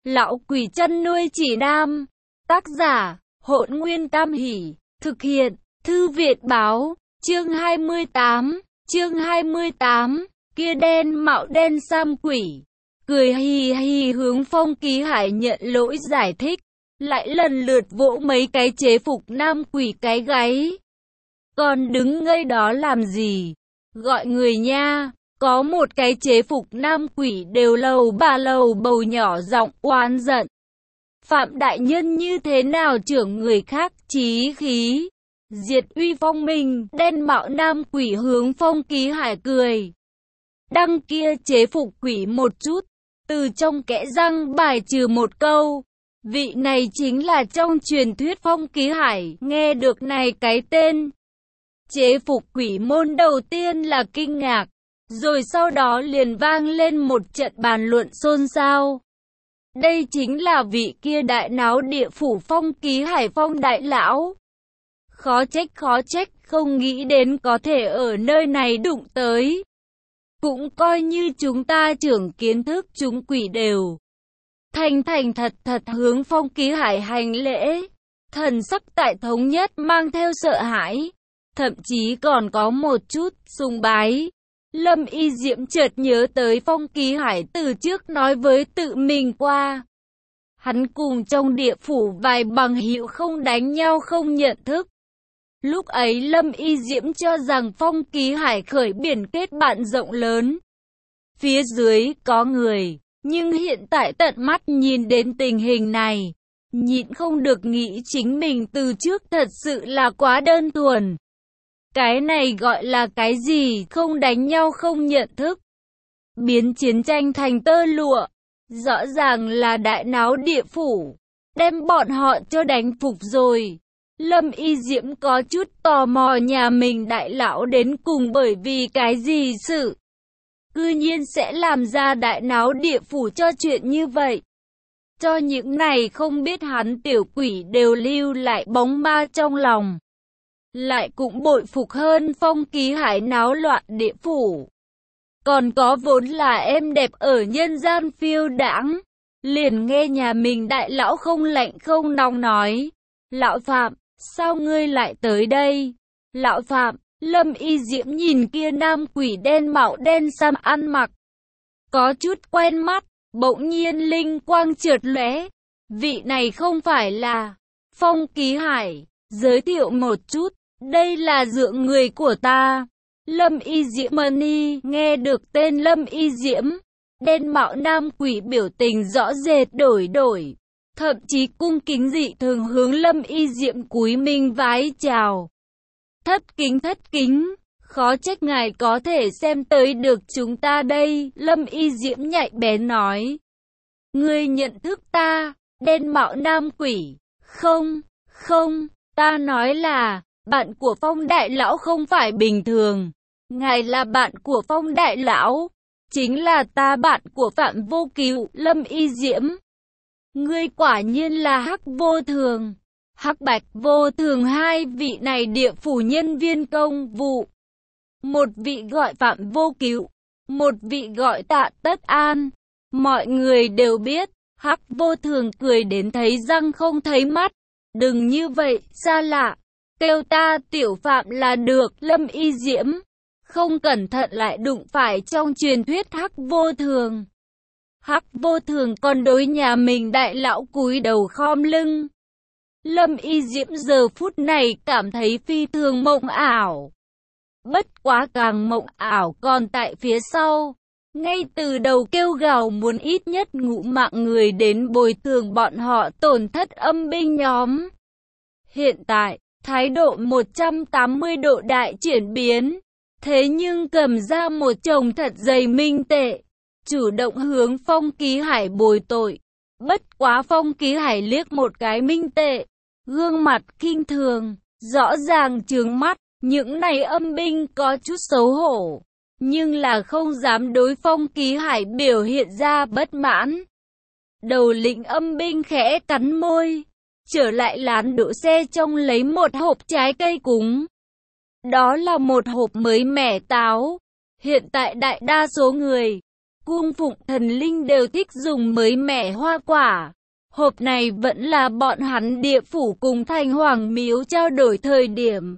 Lão quỷ chăn nuôi chỉ nam. Tác giả, Hỗn Nguyên Tam Hỷ. Thực hiện, Thư viện báo. Chương 28. Kia đen mạo đen sam quỷ. Cười hì hì hướng Phong Ký Hải nhận lỗi giải thích. Lại lần lượt vỗ mấy cái chế phục nam quỷ cái gáy. Còn đứng ngây đó làm gì? Gọi người nha. Có một cái chế phục nam quỷ đều lầu bà lầu bầu nhỏ giọng oán giận. Phạm đại nhân như thế nào trưởng người khác chí khí, diệt uy phong mình. Đen mạo nam quỷ hướng Phong Ký Hải cười. Đăng kia chế phục quỷ một chút, từ trong kẽ răng bài trừ một câu. Vị này chính là trong truyền thuyết Phong Ký Hải. Nghe được này cái tên chế phục quỷ môn, đầu tiên là kinh ngạc, rồi sau đó liền vang lên một trận bàn luận xôn xao. Đây chính là vị kia đại náo địa phủ Phong Ký Hải Phong đại lão. Khó trách không nghĩ đến có thể ở nơi này đụng tới. Cũng coi như chúng ta trưởng kiến thức, chúng quỷ đều thành thật hướng Phong Ký Hải hành lễ. Thần sắc tại thống nhất mang theo sợ hãi, thậm chí còn có một chút sùng bái. Lâm Y Diễm chợt nhớ tới Phong Ký Hải từ trước nói với tự mình qua. Hắn cùng trong địa phủ vài bằng hữu không đánh nhau không nhận thức. Lúc ấy Lâm Y Diễm cho rằng Phong Ký Hải khởi biển kết bạn rộng lớn, phía dưới có người. Nhưng hiện tại tận mắt nhìn đến tình hình này, nhịn không được nghĩ chính mình từ trước thật sự là quá đơn thuần. Cái này gọi là cái gì? Không đánh nhau không nhận thức, biến chiến tranh thành tơ lụa. Rõ ràng là đại náo địa phủ, đem bọn họ cho đánh phục rồi. Lâm Y Diễm có chút tò mò nhà mình đại lão đến cùng bởi vì cái gì sự cư nhiên sẽ làm ra đại náo địa phủ cho chuyện như vậy. Cho những này không biết hắn tiểu quỷ đều lưu lại bóng ma trong lòng. Lại cũng bội phục hơn Phong Ký Hải náo loạn địa phủ. Còn có vốn là êm đẹp ở nhân gian phiêu đãng. Liền nghe nhà mình đại lão không lạnh không nóng nói. Lão Phạm, sao ngươi lại tới đây? Lão Phạm, Lâm Y Diễm nhìn kia nam quỷ đen mạo đen sam ăn mặc có chút quen mắt, bỗng nhiên linh quang chợt lóe. Vị này không phải là Phong Ký Hải, giới thiệu một chút, đây là dượng người của ta, Lâm Y Diễm Mani. Nghe được tên Lâm Y Diễm, đen mạo nam quỷ biểu tình rõ rệt đổi, thậm chí cung kính dị thường hướng Lâm Y Diễm cúi mình vái chào. Thất kính, khó trách ngài có thể xem tới được chúng ta đây. Lâm Y Diễm nhạy bén nói. Ngươi nhận thức ta? Đen mạo nam quỷ. Không, ta nói là, bạn của Phong đại lão không phải bình thường. Ngài là bạn của Phong đại lão, chính là ta bạn của Phạm Vô Cứu. Lâm Y Diễm, ngươi quả nhiên là Hắc Vô Thường, Hắc Bạch Vô Thường. Hai vị này địa phủ nhân viên công vụ, một vị gọi Phạm Vô Cứu, một vị gọi Tạ Tất An. Mọi người đều biết, Hắc Vô Thường cười đến thấy răng không thấy mắt. Đừng như vậy, xa lạ, kêu ta tiểu Phạm là được. Lâm Y Diễm không cẩn thận lại đụng phải trong truyền thuyết Hắc Vô Thường. Hắc Vô Thường còn đối nhà mình đại lão cúi đầu khom lưng. Lâm Y Diễm giờ phút này cảm thấy phi thường mộng ảo. Bất quá càng mộng ảo còn tại phía sau. Ngay từ đầu kêu gào muốn ít nhất ngũ mạng người đến bồi thường bọn họ tổn thất âm binh nhóm. Hiện tại, thái độ 180 độ đại chuyển biến. Thế nhưng cầm ra một chồng thật dày minh tệ, chủ động hướng Phong Ký Hải bồi tội. Bất quá Phong Ký Hải liếc một cái minh tệ, gương mặt khinh thường, rõ ràng trướng mắt. Những này âm binh có chút xấu hổ, nhưng là không dám đối Phong Ký Hải biểu hiện ra bất mãn. Đầu lĩnh âm binh khẽ cắn môi, trở lại lán đỗ xe trong lấy một hộp trái cây cúng. Đó là một hộp mới mẻ táo. Hiện tại đại đa số người cung phụng thần linh đều thích dùng mới mẻ hoa quả. Hộp này vẫn là bọn hắn địa phủ cùng Thành Hoàng miếu trao đổi thời điểm.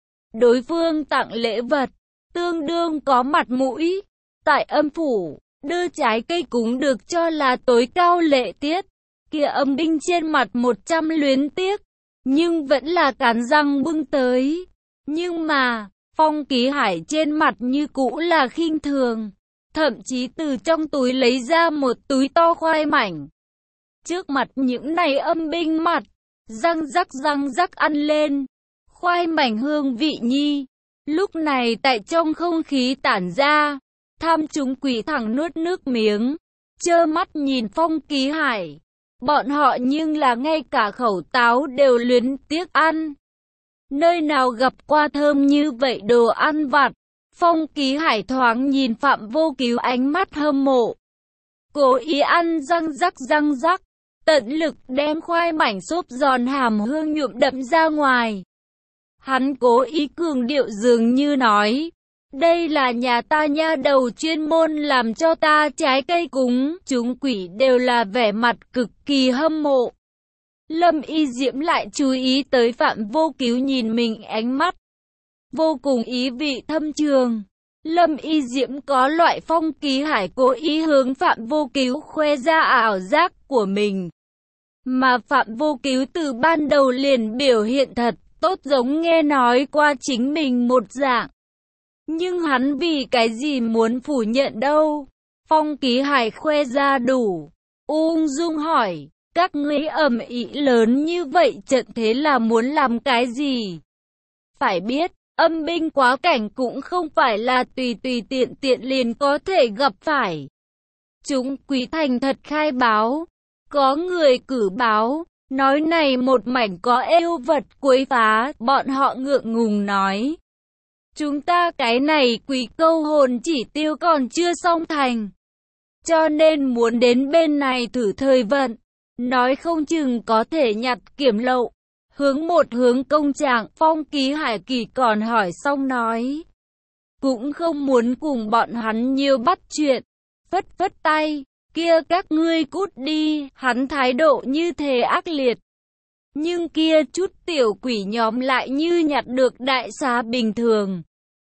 Đối phương tặng lễ vật, tương đương có mặt mũi. Tại âm phủ, đưa trái cây cúng được cho là tối cao lễ tiết. Kia Âm Binh trên mặt 100 luyến tiếc, nhưng vẫn là cắn răng bưng tới. Nhưng mà, Phong Ký Hải trên mặt như cũ là khinh thường. Thậm chí từ trong túi lấy ra một túi to khoai mảnh. Trước mặt những này âm binh mặt, răng rắc ăn lên. Khoai mảnh hương vị nhi. Lúc này tại trong không khí tản ra, tham chúng quỷ thẳng nuốt nước miếng, trơ mắt nhìn Phong Ký Hải. Bọn họ nhưng là ngay cả khẩu táo đều luyến tiếc ăn. Nơi nào gặp qua thơm như vậy đồ ăn vặt. Phong Ký Hải thoáng nhìn Phạm Vô Cứu ánh mắt hâm mộ. Cố ý ăn răng rắc, tận lực đem khoai mảnh xốp giòn hàm hương nhuộm đậm ra ngoài. Hắn cố ý cường điệu dường như nói, đây là nhà ta nha đầu chuyên môn làm cho ta trái cây cúng. Chúng quỷ đều là vẻ mặt cực kỳ hâm mộ. Lâm Y Diễm lại chú ý tới Phạm Vô Cứu nhìn mình ánh mắt, vô cùng ý vị thâm trường. Lâm Y Diễm có loại Phong Ký Hải cố ý hướng Phạm Vô Cứu khoe ra ảo giác của mình. Mà Phạm Vô Cứu từ ban đầu liền biểu hiện thật tốt giống nghe nói qua chính mình một dạng. Nhưng hắn vì cái gì muốn phủ nhận đâu? Phong Ký Hải khoe ra đủ. Ung dung hỏi, các ngươi ầm ĩ lớn như vậy trận thế là muốn làm cái gì? Phải biết, âm binh quá cảnh cũng không phải là tùy tiện liền có thể gặp phải. Chúng quý thành thật khai báo. Có người cử báo, nói này một mảnh có yêu vật quấy phá, bọn họ ngượng ngùng nói. Chúng ta cái này quỷ câu hồn chỉ tiêu còn chưa xong thành. Cho nên muốn đến bên này thử thời vận, nói không chừng có thể nhặt kiểm lậu. Hướng công trạng, Phong Ký Hải kỳ còn hỏi xong nói. Cũng không muốn cùng bọn hắn nhiều bắt chuyện, phất tay. Kia các ngươi cút đi, hắn thái độ như thế ác liệt. Nhưng kia chút tiểu quỷ nhóm lại như nhặt được đại xá bình thường.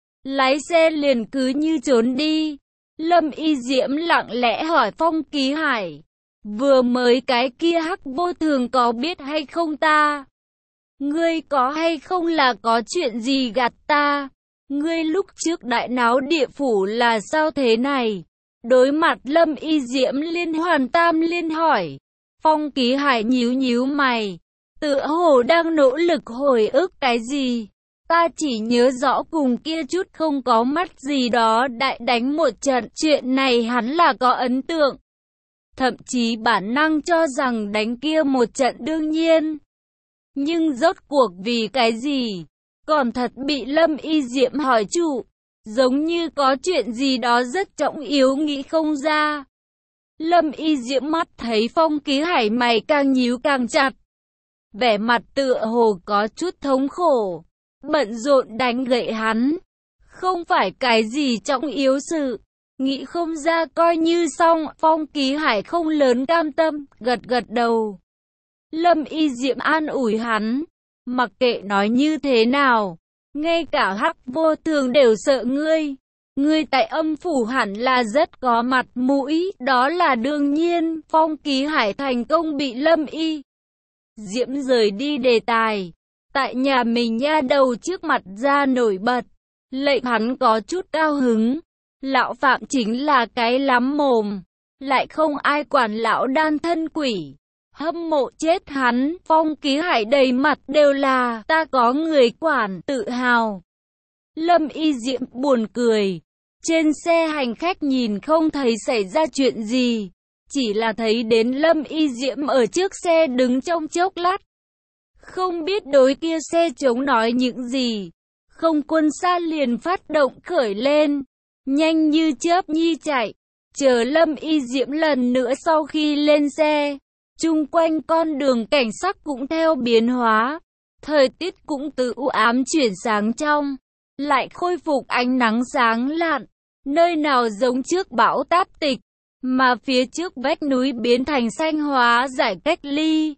Lái xe liền cứ như trốn đi. Lâm Y Diễm lặng lẽ hỏi Phong Ký Hải. Vừa mới cái kia Hắc Vô Thường có biết hay không ta? Ngươi có hay không là có chuyện gì gạt ta? Ngươi lúc trước đại náo địa phủ là sao thế này? Đối mặt Lâm Y Diễm liên hoàn tam liên hỏi. Phong Ký Hải nhíu mày, tựa hồ đang nỗ lực hồi ức cái gì. Ta chỉ nhớ rõ cùng kia chút không có mắt gì đó đại đánh một trận, chuyện này hắn là có ấn tượng. Thậm chí bản năng cho rằng đánh kia một trận đương nhiên. Nhưng rốt cuộc vì cái gì? Còn thật bị Lâm Y Diễm hỏi trụ. Giống như có chuyện gì đó rất trọng yếu nghĩ không ra. Lâm Y Diễm mắt thấy Phong Ký Hải mày càng nhíu càng chặt. Vẻ mặt tựa hồ có chút thống khổ. Bận rộn đánh gậy hắn. Không phải cái gì trọng yếu sự. Nghĩ không ra coi như xong. Phong Ký Hải không lớn cam tâm, gật đầu. Lâm Y Diễm an ủi hắn. Mặc kệ nói như thế nào, ngay cả Hắc Vô Thường đều sợ ngươi. Ngươi tại âm phủ hẳn là rất có mặt mũi, đó là đương nhiên. Phong Ký Hải thành công bị Lâm Y Diễm rời đi đề tài. Tại nhà mình nha đầu trước mặt ra nổi bật, lệnh hắn có chút cao hứng. Lão Phạm chính là cái lắm mồm, lại không ai quản lão đan thân quỷ. Hâm mộ chết hắn. Phong Ký Hải đầy mặt đều là ta có người quản, tự hào. Lâm Y Diễm buồn cười. Trên xe hành khách nhìn không thấy xảy ra chuyện gì, chỉ là thấy đến Lâm Y Diễm ở trước xe đứng trong chốc lát. Không biết đối kia xe chống nói những gì. Không quân xa liền phát động khởi lên, nhanh như chớp nhi chạy. Chờ Lâm Y Diễm lần nữa sau khi lên xe, chung quanh con đường cảnh sắc cũng theo biến hóa. Thời tiết cũng từ u ám chuyển sáng trong, lại khôi phục ánh nắng sáng lạn. nơi nào giống trước bão táp tịch, mà phía trước vách núi biến thành xanh hóa giải cách ly.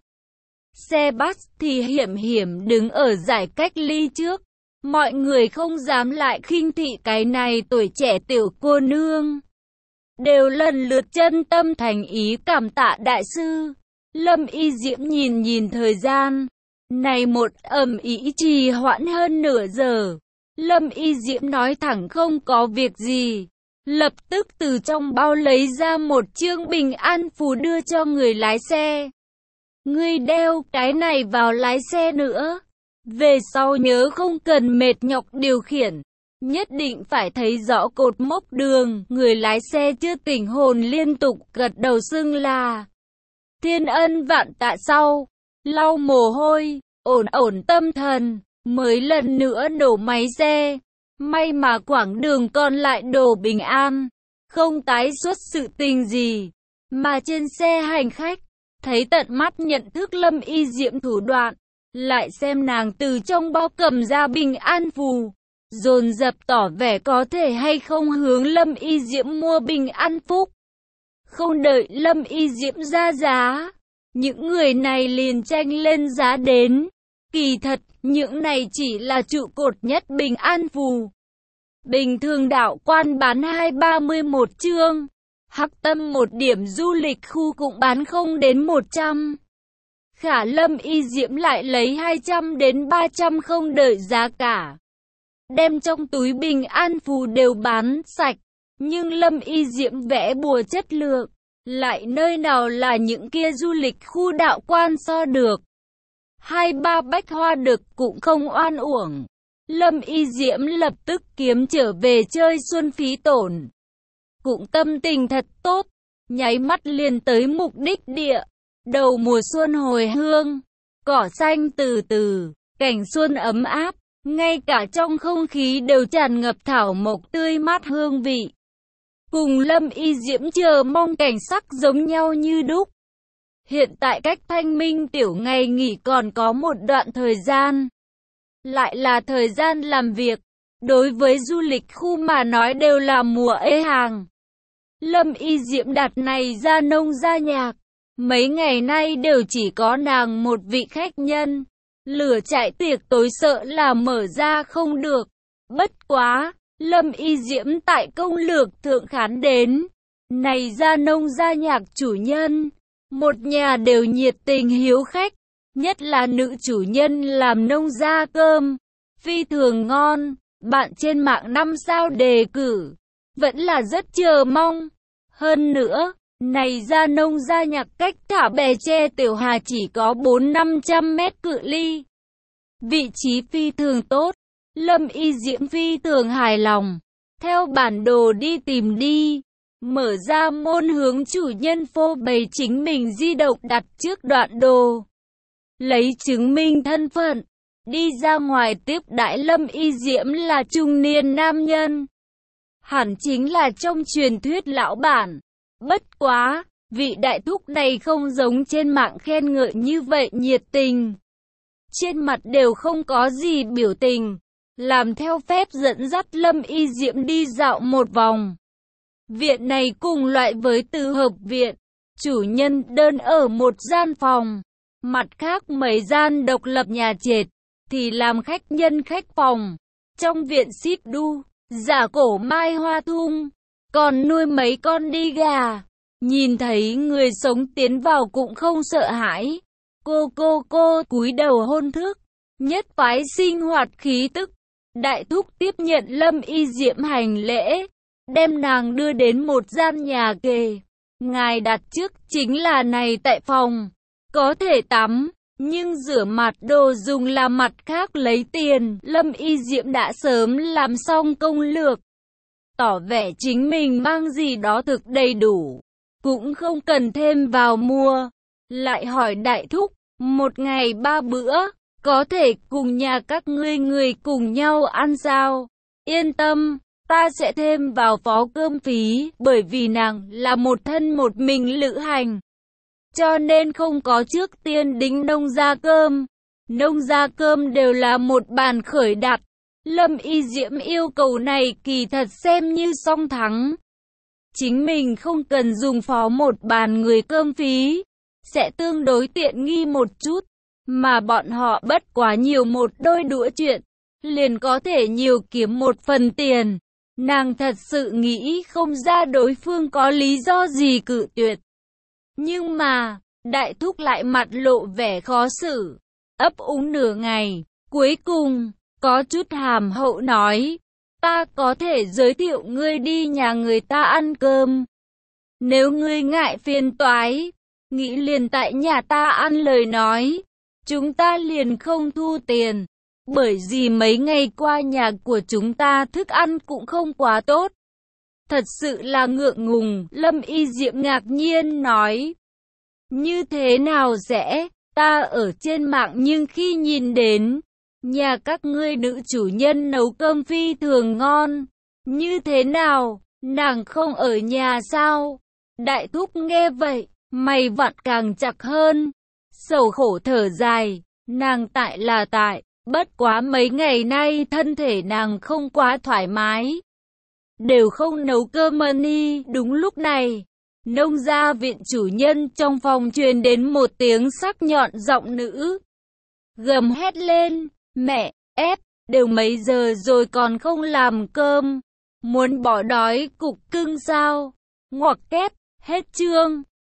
Xe bus thì hiểm hiểm đứng ở giải cách ly trước. Mọi người không dám lại khinh thị cái này tuổi trẻ tiểu cô nương. Đều lần lượt chân tâm thành ý cảm tạ đại sư. Lâm Y Diễm nhìn thời gian. Này một ầm ĩ trì hoãn hơn nửa giờ. Lâm Y Diễm nói thẳng không có việc gì. Lập tức từ trong bao lấy ra một chương bình an phù đưa cho người lái xe. Ngươi đeo cái này vào lái xe nữa. Về sau nhớ không cần mệt nhọc điều khiển. Nhất định phải thấy rõ cột mốc đường. Người lái xe chưa tỉnh hồn liên tục gật đầu xưng là thiên ân vạn tạ, sau lau mồ hôi, ổn tâm thần, mới lần nữa nổ máy xe. May mà quãng đường còn lại đổ bình an, không tái xuất sự tình gì. Mà trên xe hành khách, thấy tận mắt nhận thức Lâm Y Diễm thủ đoạn, lại xem nàng từ trong bao cầm ra bình an phù, dồn dập tỏ vẻ có thể hay không hướng Lâm Y Diễm mua bình an phúc. Không đợi Lâm Y Diễm ra giá, những người này liền tranh lên giá đến. Kỳ thật, những này chỉ là trụ cột nhất bình an phù. Bình thường đạo quan bán 231 chương, Hắc Tâm một điểm du lịch khu cũng bán không đến 100. Khả Lâm Y Diễm lại lấy 200 đến 300 không đợi giá cả. Đem trong túi bình an phù đều bán sạch. Nhưng Lâm Y Diễm vẽ bùa chất lượng, lại nơi nào là những kia du lịch khu đạo quan so được. 2-3 bách hoa được cũng không oan uổng. Lâm Y Diễm lập tức kiếm trở về chơi xuân phí tổn. Cũng tâm tình thật tốt, nháy mắt liền tới mục đích địa. Đầu mùa xuân hồi hương, cỏ xanh từ từ, cảnh xuân ấm áp, ngay cả trong không khí đều tràn ngập thảo mộc tươi mát hương vị. Cùng Lâm Y Diễm chờ mong cảnh sắc giống nhau như đúc. Hiện tại cách Thanh Minh tiểu ngày nghỉ còn có một đoạn thời gian. Lại là thời gian làm việc, đối với du lịch khu mà nói đều là mùa ế hàng. Lâm Y Diễm đặt này ra nông ra nhạc, mấy ngày nay đều chỉ có nàng một vị khách nhân. Lửa chạy tiệc tối sợ là mở ra không được. Bất quá, Lâm Y Diễm tại công lược thượng khán đến. Này ra nông ra nhạc chủ nhân, một nhà đều nhiệt tình hiếu khách. Nhất là nữ chủ nhân làm nông ra cơm, phi thường ngon. Bạn trên mạng 5 sao đề cử, vẫn là rất chờ mong. Hơn nữa, này ra nông ra nhạc cách Thả Bè Tre Tiểu Hà chỉ có 400-500 mét cự ly. Vị trí phi thường tốt, Lâm Y Diễm phi thường hài lòng. Theo bản đồ đi tìm đi, mở ra môn hướng chủ nhân phô bày chính mình di động đặt trước đoạn đồ. Lấy chứng minh thân phận, đi ra ngoài tiếp đãi Lâm Y Diễm là trung niên nam nhân. Hẳn chính là trong truyền thuyết lão bản. Bất quá, vị đại thúc này không giống trên mạng khen ngợi như vậy nhiệt tình. Trên mặt đều không có gì biểu tình, làm theo phép dẫn dắt Lâm Y Diễm đi dạo một vòng. Viện này cùng loại với Từ Hợp Viện, chủ nhân đơn ở một gian phòng. Mặt khác mấy gian độc lập nhà trệt, thì làm khách nhân khách phòng. Trong viện xít đu, giả cổ mai hoa thung, còn nuôi mấy con đi gà. Nhìn thấy người sống tiến vào cũng không sợ hãi. Cô cúi đầu hôn thức, nhất phái sinh hoạt khí tức. Đại thúc tiếp nhận Lâm Y Diễm hành lễ, đem nàng đưa đến một gian nhà kề. Ngài đặt trước chính là này tại phòng. Có thể tắm, nhưng rửa mặt đồ dùng là mặt khác lấy tiền. Lâm Y Diễm đã sớm làm xong công lược, tỏ vẻ chính mình mang gì đó thực đầy đủ, cũng không cần thêm vào mua. Lại hỏi đại thúc, một ngày 3 bữa, có thể cùng nhà các ngươi người cùng nhau ăn sao? Yên tâm, ta sẽ thêm vào phó cơm phí, bởi vì nàng là một thân một mình lữ hành. Cho nên không có trước tiên đính nông gia cơm. Nông gia cơm đều là một bàn khởi đặt. Lâm Y Diễm yêu cầu này kỳ thật xem như song thắng. Chính mình không cần dùng phó một bàn người cơm phí, sẽ tương đối tiện nghi một chút, mà bọn họ bất quá nhiều một đôi đũa chuyện, liền có thể nhiều kiếm một phần tiền. Nàng thật sự nghĩ không ra đối phương có lý do gì cự tuyệt. Nhưng mà, đại thúc lại mặt lộ vẻ khó xử, ấp úng nửa ngày, cuối cùng, có chút hàm hậu nói, ta có thể giới thiệu ngươi đi nhà người ta ăn cơm. Nếu ngươi ngại phiền toái, nghĩ liền tại nhà ta ăn lời nói, chúng ta liền không thu tiền, bởi vì mấy ngày qua nhà của chúng ta thức ăn cũng không quá tốt. Thật sự là ngượng ngùng, Lâm Y Diệm ngạc nhiên nói. Như thế nào rẽ, ta ở trên mạng nhưng khi nhìn đến, nhà các ngươi nữ chủ nhân nấu cơm phi thường ngon. Như thế nào, nàng không ở nhà sao? Đại thúc nghe vậy, mày vặn càng chặt hơn. Sầu khổ thở dài, nàng tại là tại, bất quá mấy ngày nay thân thể nàng không quá thoải mái. Đều không nấu cơm đi. Đúng lúc này, nông gia viện chủ nhân trong phòng truyền đến một tiếng sắc nhọn giọng nữ. Gầm hét lên, mẹ, đều mấy giờ rồi còn không làm cơm. Muốn bỏ đói cục cưng sao? Ngoặc kép, hết chương.